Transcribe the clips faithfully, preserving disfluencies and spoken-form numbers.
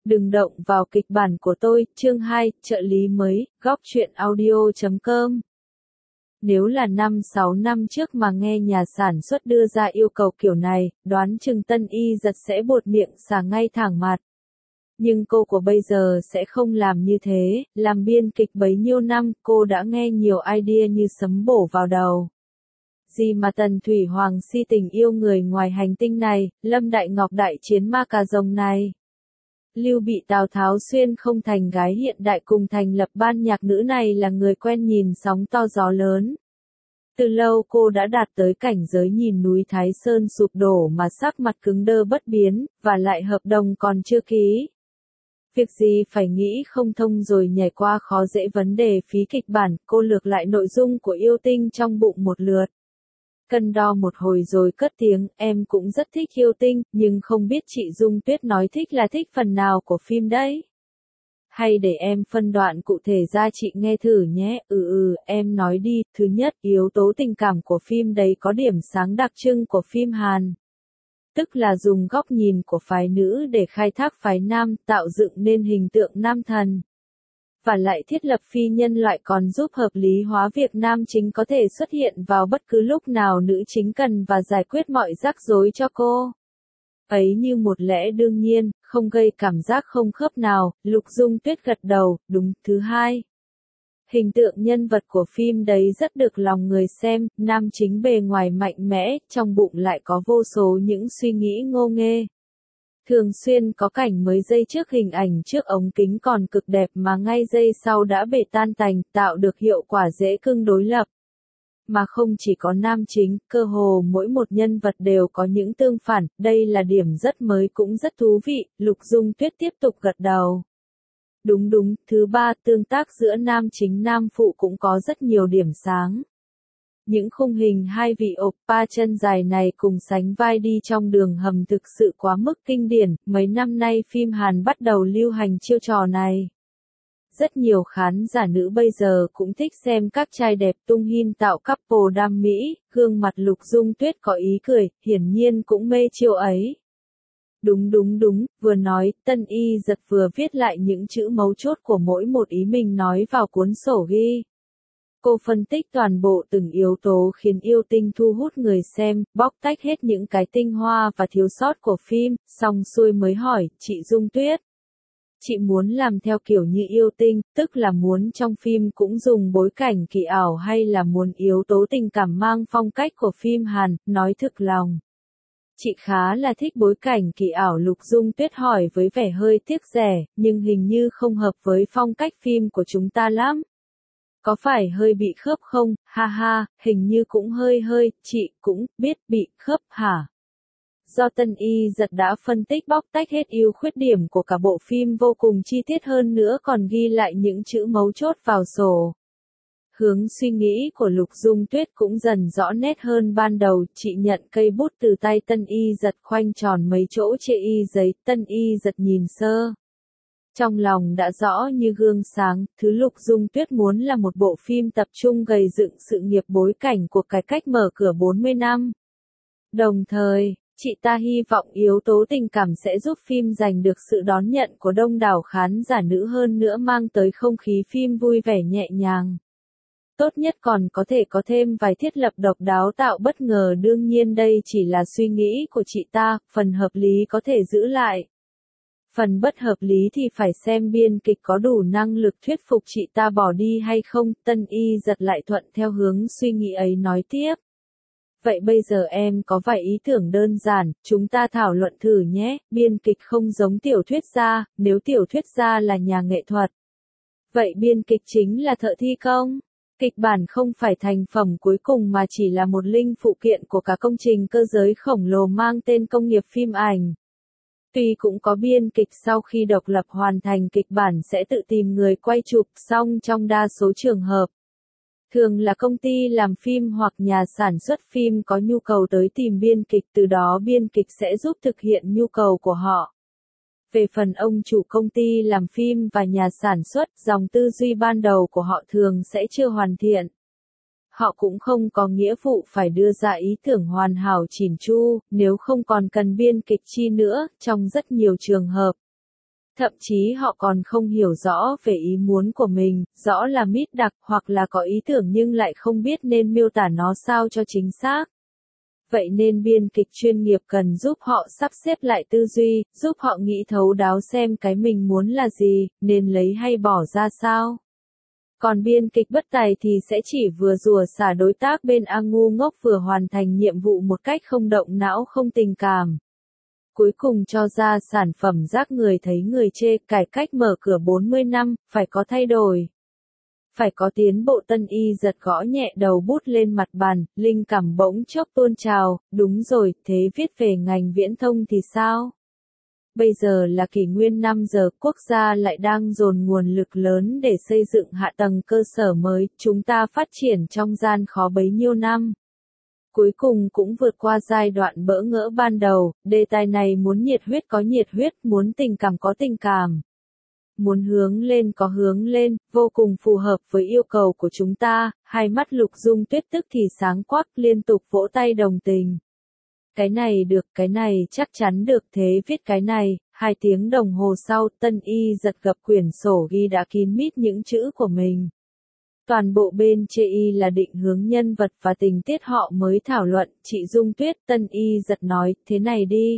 Đừng động vào kịch bản của tôi, chương hai, trợ lý mới, góc truyện audio chấm com. Nếu là năm sáu năm trước mà nghe nhà sản xuất đưa ra yêu cầu kiểu này, đoán chừng Tân Y giật sẽ buột miệng xả ngay thẳng mặt. Nhưng cô của bây giờ sẽ không làm như thế, làm biên kịch bấy nhiêu năm, cô đã nghe nhiều idea như sấm bổ vào đầu. Gì mà Tần Thủy Hoàng si tình yêu người ngoài hành tinh này, Lâm Đại Ngọc đại chiến ma cà rồng này. Lưu Bị Tào Tháo xuyên không thành gái hiện đại cùng thành lập ban nhạc nữ này là người quen nhìn sóng to gió lớn. Từ lâu cô đã đạt tới cảnh giới nhìn núi Thái Sơn sụp đổ mà sắc mặt cứng đơ bất biến, và lại hợp đồng còn chưa ký. Việc gì phải nghĩ không thông rồi nhảy qua khó dễ vấn đề phí kịch bản, cô lược lại nội dung của Yêu Tinh trong bụng một lượt. Cân đo một hồi rồi cất tiếng, em cũng rất thích Yêu Tinh, nhưng không biết chị Dung Tuyết nói thích là thích phần nào của phim đấy. Hay để em phân đoạn cụ thể ra chị nghe thử nhé, ừ ừ, em nói đi, thứ nhất, yếu tố tình cảm của phim đấy có điểm sáng đặc trưng của phim Hàn. Tức là dùng góc nhìn của phái nữ để khai thác phái nam, tạo dựng nên hình tượng nam thần. Và lại thiết lập phi nhân loại còn giúp hợp lý hóa việc nam chính có thể xuất hiện vào bất cứ lúc nào nữ chính cần và giải quyết mọi rắc rối cho cô. Ấy như một lẽ đương nhiên, không gây cảm giác không khớp nào, Lục Dung Tuyết gật đầu, đúng. Thứ hai, hình tượng nhân vật của phim đấy rất được lòng người xem, nam chính bề ngoài mạnh mẽ, trong bụng lại có vô số những suy nghĩ ngô nghê. Thường xuyên có cảnh mới giây trước hình ảnh trước ống kính còn cực đẹp mà ngay giây sau đã bể tan tành, tạo được hiệu quả dễ cưng đối lập. Mà không chỉ có nam chính, cơ hồ mỗi một nhân vật đều có những tương phản, đây là điểm rất mới cũng rất thú vị, Lục Dung Tuyết tiếp tục gật đầu. Đúng đúng, thứ ba, tương tác giữa nam chính nam phụ cũng có rất nhiều điểm sáng. Những khung hình hai vị oppa chân dài này cùng sánh vai đi trong đường hầm thực sự quá mức kinh điển, mấy năm nay phim Hàn bắt đầu lưu hành chiêu trò này. Rất nhiều khán giả nữ bây giờ cũng thích xem các trai đẹp tung hin tạo couple đam mỹ, gương mặt Lục Dung Tuyết có ý cười, hiển nhiên cũng mê chiêu ấy. Đúng đúng đúng, vừa nói, Tân Y giật vừa viết lại những chữ mấu chốt của mỗi một ý mình nói vào cuốn sổ ghi. Cô phân tích toàn bộ từng yếu tố khiến Yêu Tinh thu hút người xem, bóc tách hết những cái tinh hoa và thiếu sót của phim, xong xuôi mới hỏi, chị Dung Tuyết. Chị muốn làm theo kiểu như Yêu Tinh, tức là muốn trong phim cũng dùng bối cảnh kỳ ảo hay là muốn yếu tố tình cảm mang phong cách của phim Hàn, nói thực lòng. Chị khá là thích bối cảnh kỳ ảo, Lục Dung Tuyết hỏi với vẻ hơi tiếc rẻ, nhưng hình như không hợp với phong cách phim của chúng ta lắm. Có phải hơi bị khớp không, ha ha, hình như cũng hơi hơi, chị cũng biết bị khớp hả? Do Tân Y giật đã phân tích bóc tách hết ưu khuyết điểm của cả bộ phim vô cùng chi tiết hơn nữa còn ghi lại những chữ mấu chốt vào sổ. Hướng suy nghĩ của Lục Dung Tuyết cũng dần rõ nét hơn ban đầu, chị nhận cây bút từ tay Tân Y giật khoanh tròn mấy chỗ chê y giấy, Tân Y giật nhìn sơ. Trong lòng đã rõ như gương sáng, thứ Lục Dung Tuyết muốn là một bộ phim tập trung gầy dựng sự nghiệp bối cảnh của cải cách mở cửa bốn mươi năm. Đồng thời, chị ta hy vọng yếu tố tình cảm sẽ giúp phim giành được sự đón nhận của đông đảo khán giả nữ hơn nữa, mang tới không khí phim vui vẻ nhẹ nhàng. Tốt nhất còn có thể có thêm vài thiết lập độc đáo tạo bất ngờ, đương nhiên đây chỉ là suy nghĩ của chị ta, phần hợp lý có thể giữ lại. Phần bất hợp lý thì phải xem biên kịch có đủ năng lực thuyết phục chị ta bỏ đi hay không. Tân Y giật lại thuận theo hướng suy nghĩ ấy nói tiếp. Vậy bây giờ em có vài ý tưởng đơn giản, chúng ta thảo luận thử nhé. Biên kịch không giống tiểu thuyết gia, nếu tiểu thuyết gia là nhà nghệ thuật. Vậy biên kịch chính là thợ thi công. Kịch bản không phải thành phẩm cuối cùng mà chỉ là một linh phụ kiện của cả công trình cơ giới khổng lồ mang tên công nghiệp phim ảnh. Tuy cũng có biên kịch sau khi độc lập hoàn thành kịch bản sẽ tự tìm người quay chụp, song trong đa số trường hợp, thường là công ty làm phim hoặc nhà sản xuất phim có nhu cầu tới tìm biên kịch, từ đó biên kịch sẽ giúp thực hiện nhu cầu của họ. Về phần ông chủ công ty làm phim và nhà sản xuất, dòng tư duy ban đầu của họ thường sẽ chưa hoàn thiện. Họ cũng không có nghĩa vụ phải đưa ra ý tưởng hoàn hảo chỉn chu, nếu không còn cần biên kịch chi nữa, trong rất nhiều trường hợp. Thậm chí họ còn không hiểu rõ về ý muốn của mình, rõ là mít đặc hoặc là có ý tưởng nhưng lại không biết nên miêu tả nó sao cho chính xác. Vậy nên biên kịch chuyên nghiệp cần giúp họ sắp xếp lại tư duy, giúp họ nghĩ thấu đáo xem cái mình muốn là gì, nên lấy hay bỏ ra sao. Còn biên kịch bất tài thì sẽ chỉ vừa rủa xả đối tác bên A ngu ngốc vừa hoàn thành nhiệm vụ một cách không động não không tình cảm. Cuối cùng cho ra sản phẩm rác người thấy người chê, cải cách mở cửa bốn mươi năm, phải có thay đổi. Phải có tiến bộ. Tân Y giật gõ nhẹ đầu bút lên mặt bàn, linh cảm bỗng chốc tuôn trào, đúng rồi, thế viết về ngành viễn thông thì sao? Bây giờ là kỷ nguyên năm giờ, quốc gia lại đang dồn nguồn lực lớn để xây dựng hạ tầng cơ sở mới, chúng ta phát triển trong gian khó bấy nhiêu năm. Cuối cùng cũng vượt qua giai đoạn bỡ ngỡ ban đầu, đề tài này muốn nhiệt huyết có nhiệt huyết, muốn tình cảm có tình cảm. Muốn hướng lên có hướng lên, vô cùng phù hợp với yêu cầu của chúng ta, hai mắt Lục Dung Tuyết tức thì sáng quắc liên tục vỗ tay đồng tình. Cái này được, cái này chắc chắn được, thế viết cái này. Hai tiếng đồng hồ sau, Tân Y giật gập quyển sổ ghi đã kín mít những chữ của mình. Toàn bộ bên chê y là định hướng nhân vật và tình tiết họ mới thảo luận. Chị Dung Tuyết, Tân Y giật nói, thế này đi.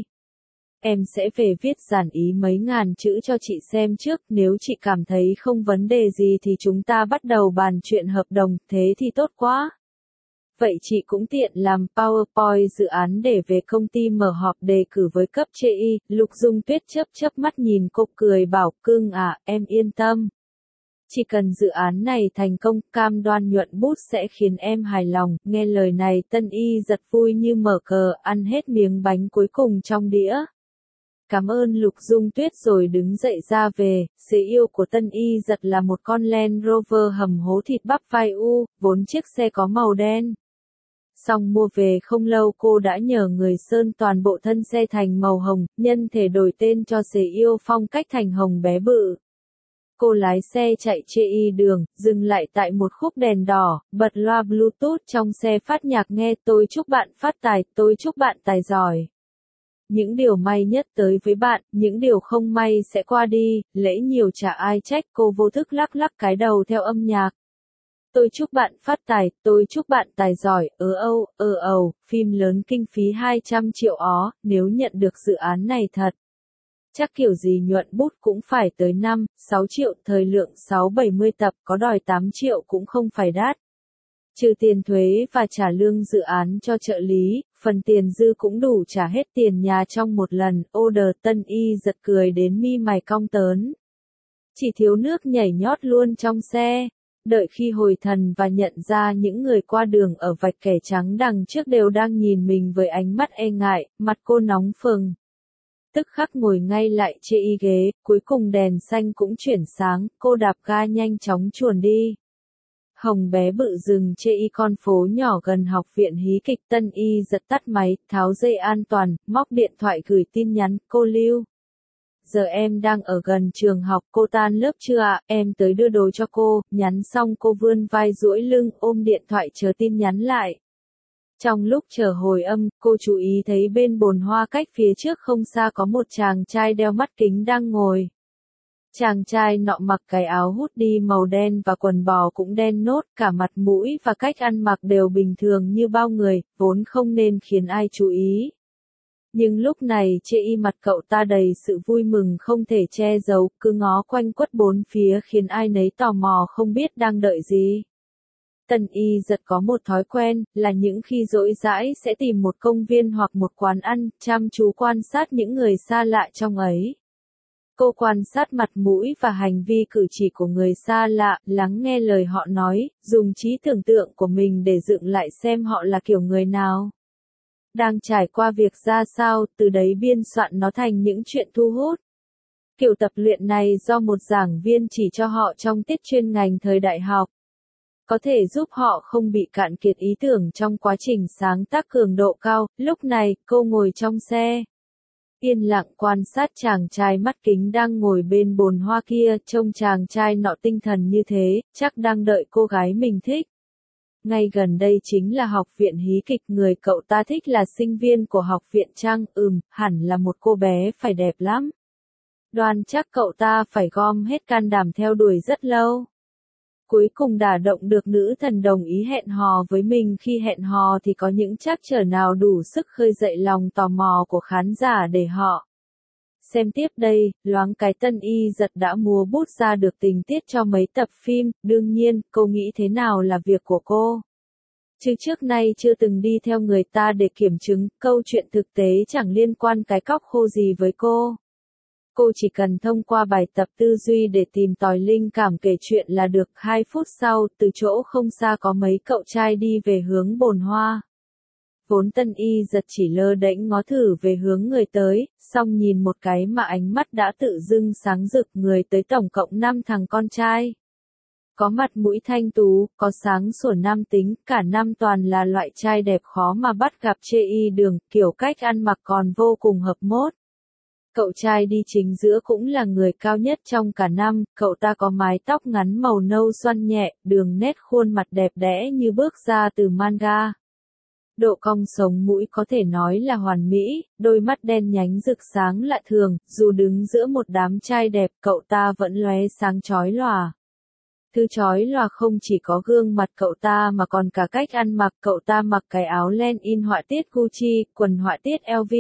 Em sẽ về viết giản ý mấy ngàn chữ cho chị xem trước, nếu chị cảm thấy không vấn đề gì thì chúng ta bắt đầu bàn chuyện hợp đồng, thế thì tốt quá. Vậy chị cũng tiện làm PowerPoint dự án để về công ty mở họp đề cử với cấp chê y. Lục Dung Tuyết chớp chớp mắt nhìn cô cười bảo, cưng à, em yên tâm. Chỉ cần dự án này thành công, cam đoan nhuận bút sẽ khiến em hài lòng. Nghe lời này, Tân Y giật vui như mở cờ, ăn hết miếng bánh cuối cùng trong đĩa. Cảm ơn Lục Dung Tuyết rồi đứng dậy ra về. Xế yêu của Tân Y giật là một con Land Rover hầm hố thịt bắp vai u, vốn chiếc xe có màu đen. Xong mua về không lâu cô đã nhờ người sơn toàn bộ thân xe thành màu hồng, nhân thể đổi tên cho xế yêu phong cách thành hồng bé bự. Cô lái xe chạy chê y đường, dừng lại tại một khúc đèn đỏ, bật loa Bluetooth trong xe phát nhạc nghe, tôi chúc bạn phát tài, tôi chúc bạn tài giỏi. Những điều may nhất tới với bạn, những điều không may sẽ qua đi, lễ nhiều chả ai trách, cô vô thức lắc lắc cái đầu theo âm nhạc. Tôi chúc bạn phát tài, tôi chúc bạn tài giỏi, ớ âu, ơ ầu, phim lớn kinh phí hai trăm triệu ó, nếu nhận được dự án này thật. Chắc kiểu gì nhuận bút cũng phải tới năm, sáu triệu, thời lượng sáu bảy mươi tập, có đòi tám triệu cũng không phải đắt. Trừ tiền thuế và trả lương dự án cho trợ lý, phần tiền dư cũng đủ trả hết tiền nhà trong một lần. Order. Tân Y giật cười đến mi mày cong tớn. Chỉ thiếu nước nhảy nhót luôn trong xe. Đợi khi hồi thần và nhận ra những người qua đường ở vạch kẻ trắng đằng trước đều đang nhìn mình với ánh mắt e ngại, mặt cô nóng phừng. Tức khắc ngồi ngay lại chê y ghế, cuối cùng đèn xanh cũng chuyển sáng, cô đạp ga nhanh chóng chuồn đi. Hồng bé bự dừng chê y con phố nhỏ gần học viện hí kịch. Tân Y giật tắt máy, tháo dây an toàn, móc điện thoại gửi tin nhắn, cô Lưu. Giờ em đang ở gần trường học, cô tan lớp chưa ạ, em tới đưa đồ cho cô. Nhắn xong cô vươn vai duỗi lưng, ôm điện thoại chờ tin nhắn lại. Trong lúc chờ hồi âm, cô chú ý thấy bên bồn hoa cách phía trước không xa có một chàng trai đeo mắt kính đang ngồi. Chàng trai nọ mặc cái áo hoodie màu đen và quần bò cũng đen nốt, cả mặt mũi và cách ăn mặc đều bình thường như bao người, vốn không nên khiến ai chú ý. Nhưng lúc này chê y mặt cậu ta đầy sự vui mừng không thể che giấu, cứ ngó quanh quất bốn phía khiến ai nấy tò mò không biết đang đợi gì. Tân Y giật có một thói quen, là những khi rỗi rãi sẽ tìm một công viên hoặc một quán ăn, chăm chú quan sát những người xa lạ trong ấy. Cô quan sát mặt mũi và hành vi cử chỉ của người xa lạ, lắng nghe lời họ nói, dùng trí tưởng tượng của mình để dựng lại xem họ là kiểu người nào. Đang trải qua việc ra sao, từ đấy biên soạn nó thành những chuyện thu hút. Kiểu tập luyện này do một giảng viên chỉ cho họ trong tiết chuyên ngành thời đại học. Có thể giúp họ không bị cạn kiệt ý tưởng trong quá trình sáng tác cường độ cao. Lúc này, cô ngồi trong xe. Yên lặng quan sát chàng trai mắt kính đang ngồi bên bồn hoa kia, trông chàng trai nọ tinh thần như thế, chắc đang đợi cô gái mình thích. Ngay gần đây chính là học viện hí kịch, người cậu ta thích là sinh viên của học viện chăng, ừm, hẳn là một cô bé phải đẹp lắm. Đoan chắc cậu ta phải gom hết can đảm theo đuổi rất lâu. Cuối cùng đả động được nữ thần đồng ý hẹn hò với mình, khi hẹn hò thì có những trắc trở nào đủ sức khơi dậy lòng tò mò của khán giả để họ xem tiếp đây. Loáng cái Tân Y Giật đã múa bút ra được tình tiết cho mấy tập phim, đương nhiên, cô nghĩ thế nào là việc của cô. Chứ trước nay chưa từng đi theo người ta để kiểm chứng, câu chuyện thực tế chẳng liên quan cái cóc khô gì với cô. Cô chỉ cần thông qua bài tập tư duy để tìm tòi linh cảm kể chuyện là được. Hai phút sau, từ chỗ không xa có mấy cậu trai đi về hướng bồn hoa. Vốn Tân Y Giật chỉ lơ đễnh ngó thử về hướng người tới, xong nhìn một cái mà ánh mắt đã tự dưng sáng rực. Người tới tổng cộng năm thằng con trai. Có mặt mũi thanh tú, có sáng sủa nam tính, cả năm toàn là loại trai đẹp khó mà bắt gặp chê y đường, kiểu cách ăn mặc còn vô cùng hợp mốt. Cậu trai đi chính giữa cũng là người cao nhất trong cả năm, cậu ta có mái tóc ngắn màu nâu xoăn nhẹ, đường nét khuôn mặt đẹp đẽ như bước ra từ manga. Độ cong sống mũi có thể nói là hoàn mỹ, đôi mắt đen nhánh rực sáng lạ thường, dù đứng giữa một đám trai đẹp, cậu ta vẫn lóe sáng chói lòa. Thứ chói lòa không chỉ có gương mặt cậu ta mà còn cả cách ăn mặc, cậu ta mặc cái áo len in họa tiết Gucci, quần họa tiết lờ vê.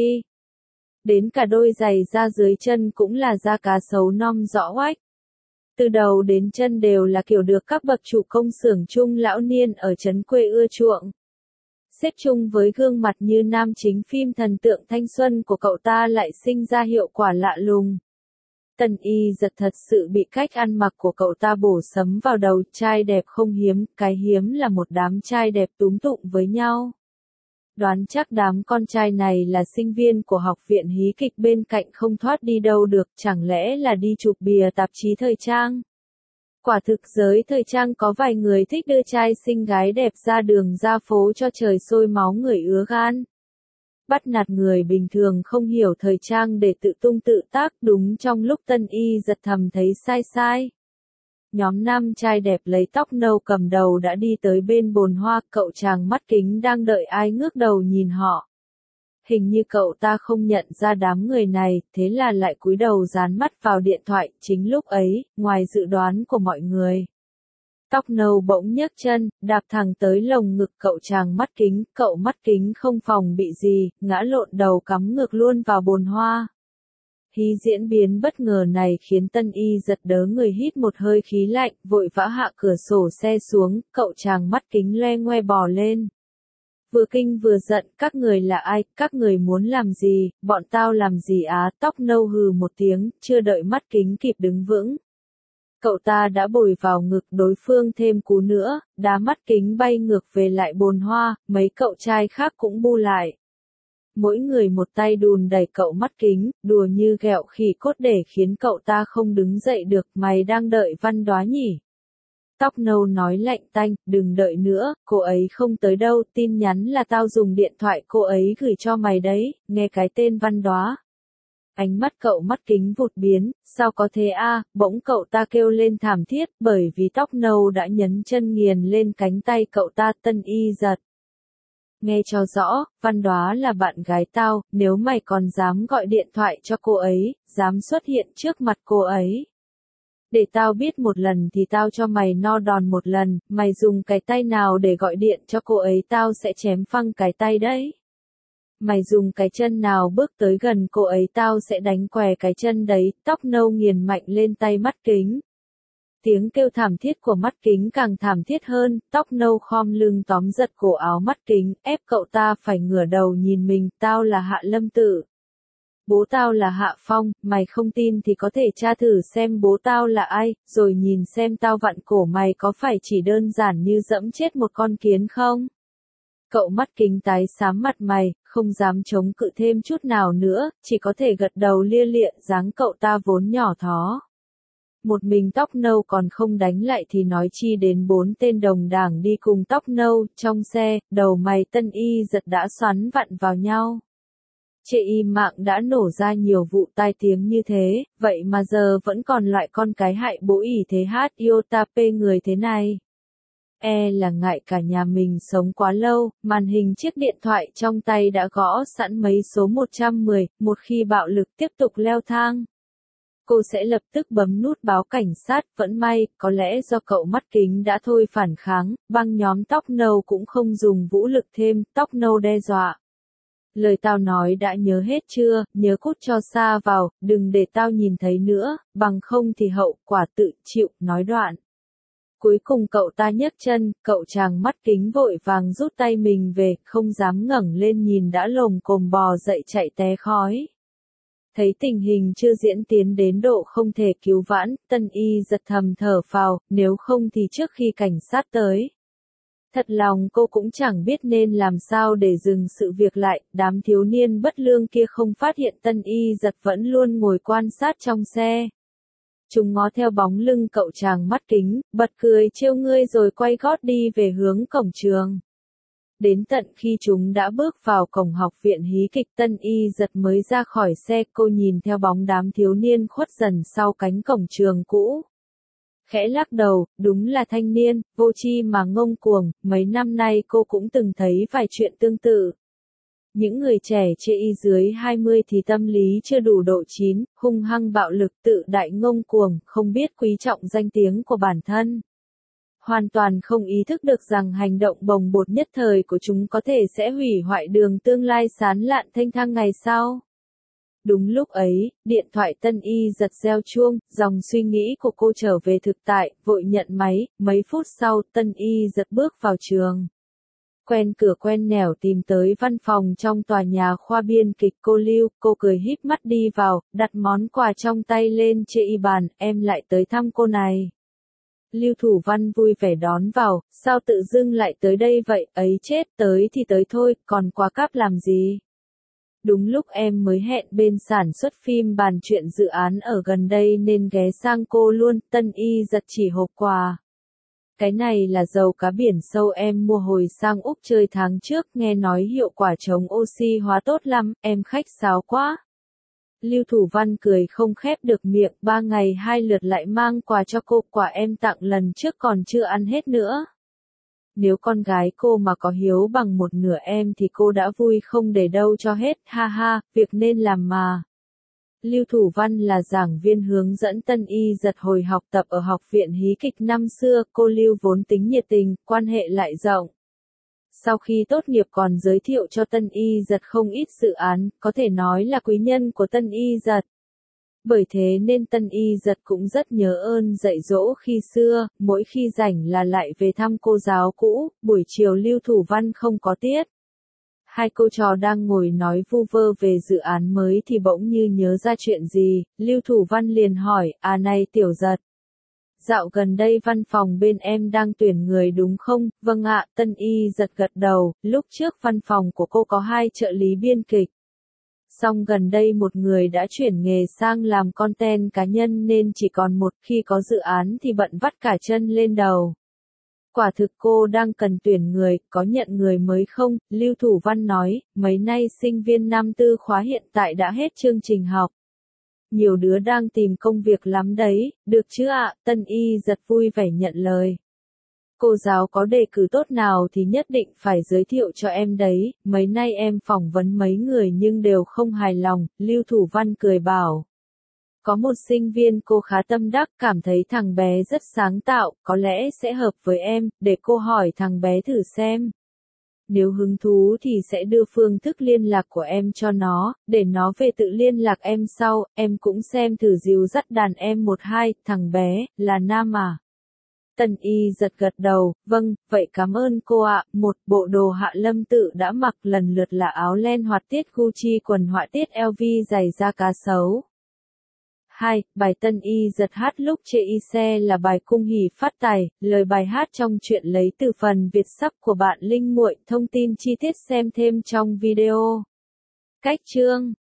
Đến cả đôi giày da dưới chân cũng là da cá sấu non rõ oách. Từ đầu đến chân đều là kiểu được các bậc chủ công xưởng trung lão niên ở trấn quê ưa chuộng. Xếp chung với gương mặt như nam chính phim thần tượng thanh xuân của cậu ta lại sinh ra hiệu quả lạ lùng. Tân Y Giật thật sự bị cách ăn mặc của cậu ta bổ sấm vào đầu. Trai đẹp không hiếm, cái hiếm là một đám trai đẹp túm tụm với nhau. Đoán chắc đám con trai này là sinh viên của học viện hí kịch bên cạnh không thoát đi đâu được, chẳng lẽ là đi chụp bìa tạp chí thời trang. Quả thực giới thời trang có vài người thích đưa trai xinh gái đẹp ra đường ra phố cho trời sôi máu người ứa gan. Bắt nạt người bình thường không hiểu thời trang để tự tung tự tác, đúng trong lúc Tân Y Giật thầm thấy sai sai. Nhóm nam trai đẹp lấy tóc nâu cầm đầu đã đi tới bên bồn hoa, cậu chàng mắt kính đang đợi ai ngước đầu nhìn họ. Hình như cậu ta không nhận ra đám người này, thế là lại cúi đầu dán mắt vào điện thoại. Chính lúc ấy, ngoài dự đoán của mọi người, tóc nâu bỗng nhấc chân, đạp thẳng tới lồng ngực cậu chàng mắt kính. Cậu mắt kính không phòng bị gì, ngã lộn đầu cắm ngược luôn vào bồn hoa. Hí diễn biến bất ngờ này khiến Tân Y Giật đớ người hít một hơi khí lạnh, vội vã hạ cửa sổ xe xuống. Cậu chàng mắt kính loe ngoe bò lên. Vừa kinh vừa giận, các người là ai, các người muốn làm gì, bọn tao làm gì á. Tóc nâu hừ một tiếng, chưa đợi mắt kính kịp đứng vững. Cậu ta đã bồi vào ngực đối phương thêm cú nữa, đá mắt kính bay ngược về lại bồn hoa, mấy cậu trai khác cũng bu lại. Mỗi người một tay đùn đẩy cậu mắt kính, đùa như ghẹo khỉ cốt để khiến cậu ta không đứng dậy được. Mày đang đợi Văn Đoá nhỉ? Tóc nâu nói lạnh tanh, đừng đợi nữa, cô ấy không tới đâu, tin nhắn là tao dùng điện thoại cô ấy gửi cho mày đấy, nghe cái tên Văn Đoá. Ánh mắt cậu mắt kính vụt biến, sao có thế a? Bỗng cậu ta kêu lên thảm thiết, bởi vì tóc nâu đã nhấn chân nghiền lên cánh tay cậu ta. Tân Y Giật. Nghe cho rõ, Văn Đoá là bạn gái tao, nếu mày còn dám gọi điện thoại cho cô ấy, dám xuất hiện trước mặt cô ấy. Để tao biết một lần thì tao cho mày no đòn một lần, mày dùng cái tay nào để gọi điện cho cô ấy tao sẽ chém phăng cái tay đấy. Mày dùng cái chân nào bước tới gần cô ấy tao sẽ đánh què cái chân đấy. Tóc nâu nghiền mạnh lên tay mắt kính. Tiếng kêu thảm thiết của mắt kính càng thảm thiết hơn, tóc nâu khom lưng tóm giật cổ áo mắt kính, ép cậu ta phải ngửa đầu nhìn mình. Tao là Hạ Lâm Tử. Bố tao là Hạ Phong, mày không tin thì có thể tra thử xem bố tao là ai, rồi nhìn xem tao vặn cổ mày có phải chỉ đơn giản như dẫm chết một con kiến không? Cậu mắt kính tái xám mặt mày, không dám chống cự thêm chút nào nữa, chỉ có thể gật đầu lia lịa. Dáng cậu ta vốn nhỏ thó. Một mình tóc nâu còn không đánh lại thì nói chi đến bốn tên đồng đảng đi cùng tóc nâu. Trong xe, đầu mày Tân Y Giật đã xoắn vặn vào nhau. Chê y mạng đã nổ ra nhiều vụ tai tiếng như thế, vậy mà giờ vẫn còn loại con cái hại bố ỷ thế hát iota p người thế này. E là ngại cả nhà mình sống quá lâu, màn hình chiếc điện thoại trong tay đã gõ sẵn mấy số một trăm mười, một khi bạo lực tiếp tục leo thang. cô sẽ lập tức bấm nút báo cảnh sát, vẫn may, có lẽ do cậu mắt kính đã thôi phản kháng, băng nhóm tóc nâu cũng không dùng vũ lực thêm, tóc nâu đe dọa. Lời tao nói đã nhớ hết chưa, nhớ cút cho xa vào, đừng để tao nhìn thấy nữa, bằng không thì hậu quả tự chịu, nói đoạn. Cuối cùng cậu ta nhấc chân, cậu chàng mắt kính vội vàng rút tay mình về, không dám ngẩng lên nhìn đã lồm cồm bò dậy chạy té khói. Thấy tình hình chưa diễn tiến đến độ không thể cứu vãn, Tân Y giật thầm thở phào, nếu không thì trước khi cảnh sát tới. Thật lòng cô cũng chẳng biết nên làm sao để dừng sự việc lại, đám thiếu niên bất lương kia không phát hiện Tân Y giật vẫn luôn ngồi quan sát trong xe. Chúng ngó theo bóng lưng cậu chàng mắt kính, bật cười trêu ngươi rồi quay gót đi về hướng cổng trường. Đến tận khi chúng đã bước vào cổng học viện hí kịch, Tân Y giật mới ra khỏi xe, cô nhìn theo bóng đám thiếu niên khuất dần sau cánh cổng trường cũ. Khẽ lắc đầu, đúng là thanh niên, vô tri mà ngông cuồng, mấy năm nay cô cũng từng thấy vài chuyện tương tự. Những người trẻ chê y dưới hai mươi thì tâm lý chưa đủ độ chín, hung hăng bạo lực tự đại ngông cuồng, không biết quý trọng danh tiếng của bản thân. Hoàn toàn không ý thức được rằng hành động bồng bột nhất thời của chúng có thể sẽ hủy hoại đường tương lai sáng lạn thênh thang ngày sau. Đúng lúc ấy, điện thoại Tân Y giật reo chuông, dòng suy nghĩ của cô trở về thực tại, vội nhận máy, mấy phút sau Tân Y giật bước vào trường. Quen cửa quen nẻo tìm tới văn phòng trong tòa nhà khoa biên kịch cô Lưu, cô cười híp mắt đi vào, đặt món quà trong tay lên chê y bàn, em lại tới thăm cô này. Lưu Thủ Văn vui vẻ đón vào, sao tự dưng lại tới đây vậy, ấy chết, tới thì tới thôi, còn quá cáp làm gì? Đúng lúc em mới hẹn bên sản xuất phim bàn chuyện dự án ở gần đây nên ghé sang cô luôn, Tân Y giật chỉ hộp quà. Cái này là dầu cá biển sâu em mua hồi sang Úc chơi tháng trước, nghe nói hiệu quả chống oxy hóa tốt lắm, em khách sáo quá. Lưu Thủ Văn cười không khép được miệng, ba ngày hai lượt lại mang quà cho cô, quà em tặng lần trước còn chưa ăn hết nữa. Nếu con gái cô mà có hiếu bằng một nửa em thì cô đã vui không để đâu cho hết, ha ha, việc nên làm mà. Lưu Thủ Văn là giảng viên hướng dẫn Tân Y giật hồi học tập ở học viện hí kịch năm xưa, cô Lưu vốn tính nhiệt tình, quan hệ lại rộng. Sau khi tốt nghiệp còn giới thiệu cho Tân Y giật không ít dự án, có thể nói là quý nhân của Tân Y giật. Bởi thế nên Tân Y giật cũng rất nhớ ơn dạy dỗ khi xưa, mỗi khi rảnh là lại về thăm cô giáo cũ, buổi chiều Lưu Thủ Văn không có tiết. Hai cô trò đang ngồi nói vu vơ về dự án mới thì bỗng như nhớ ra chuyện gì, Lưu Thủ Văn liền hỏi, à này Tiểu Giật. Dạo gần đây văn phòng bên em đang tuyển người đúng không? Vâng ạ, Tân Y giật gật đầu, lúc trước văn phòng của cô có hai trợ lý biên kịch. Song gần đây một người đã chuyển nghề sang làm content cá nhân nên chỉ còn một, khi có dự án thì bận vắt cả chân lên đầu. Quả thực cô đang cần tuyển người, có nhận người mới không? Lưu Thủ Văn nói, mấy nay sinh viên năm tư khóa hiện tại đã hết chương trình học. Nhiều đứa đang tìm công việc lắm đấy, được chứ ạ? Tân Y giật vui vẻ nhận lời. Cô giáo có đề cử tốt nào thì nhất định phải giới thiệu cho em đấy, mấy nay em phỏng vấn mấy người nhưng đều không hài lòng, Lưu Thủ Văn cười bảo. Có một sinh viên cô khá tâm đắc, cảm thấy thằng bé rất sáng tạo, có lẽ sẽ hợp với em, để cô hỏi thằng bé thử xem. Nếu hứng thú thì sẽ đưa phương thức liên lạc của em cho nó, để nó về tự liên lạc em sau, em cũng xem thử dìu dắt đàn em một hai, thằng bé, là nam à? Tân Y giật gật đầu, vâng, vậy cảm ơn cô ạ, một bộ đồ Hạ Lâm Tự đã mặc lần lượt là áo len họa tiết Gucci, quần họa tiết L V, giày da cá sấu. hai. Bài Tân Y giật hát lúc chê y xe là bài Cung Hỉ Phát Tài, lời bài hát trong truyện lấy từ phần Việt sắp của bạn Linh Muội, thông tin chi tiết xem thêm trong video. Cách chương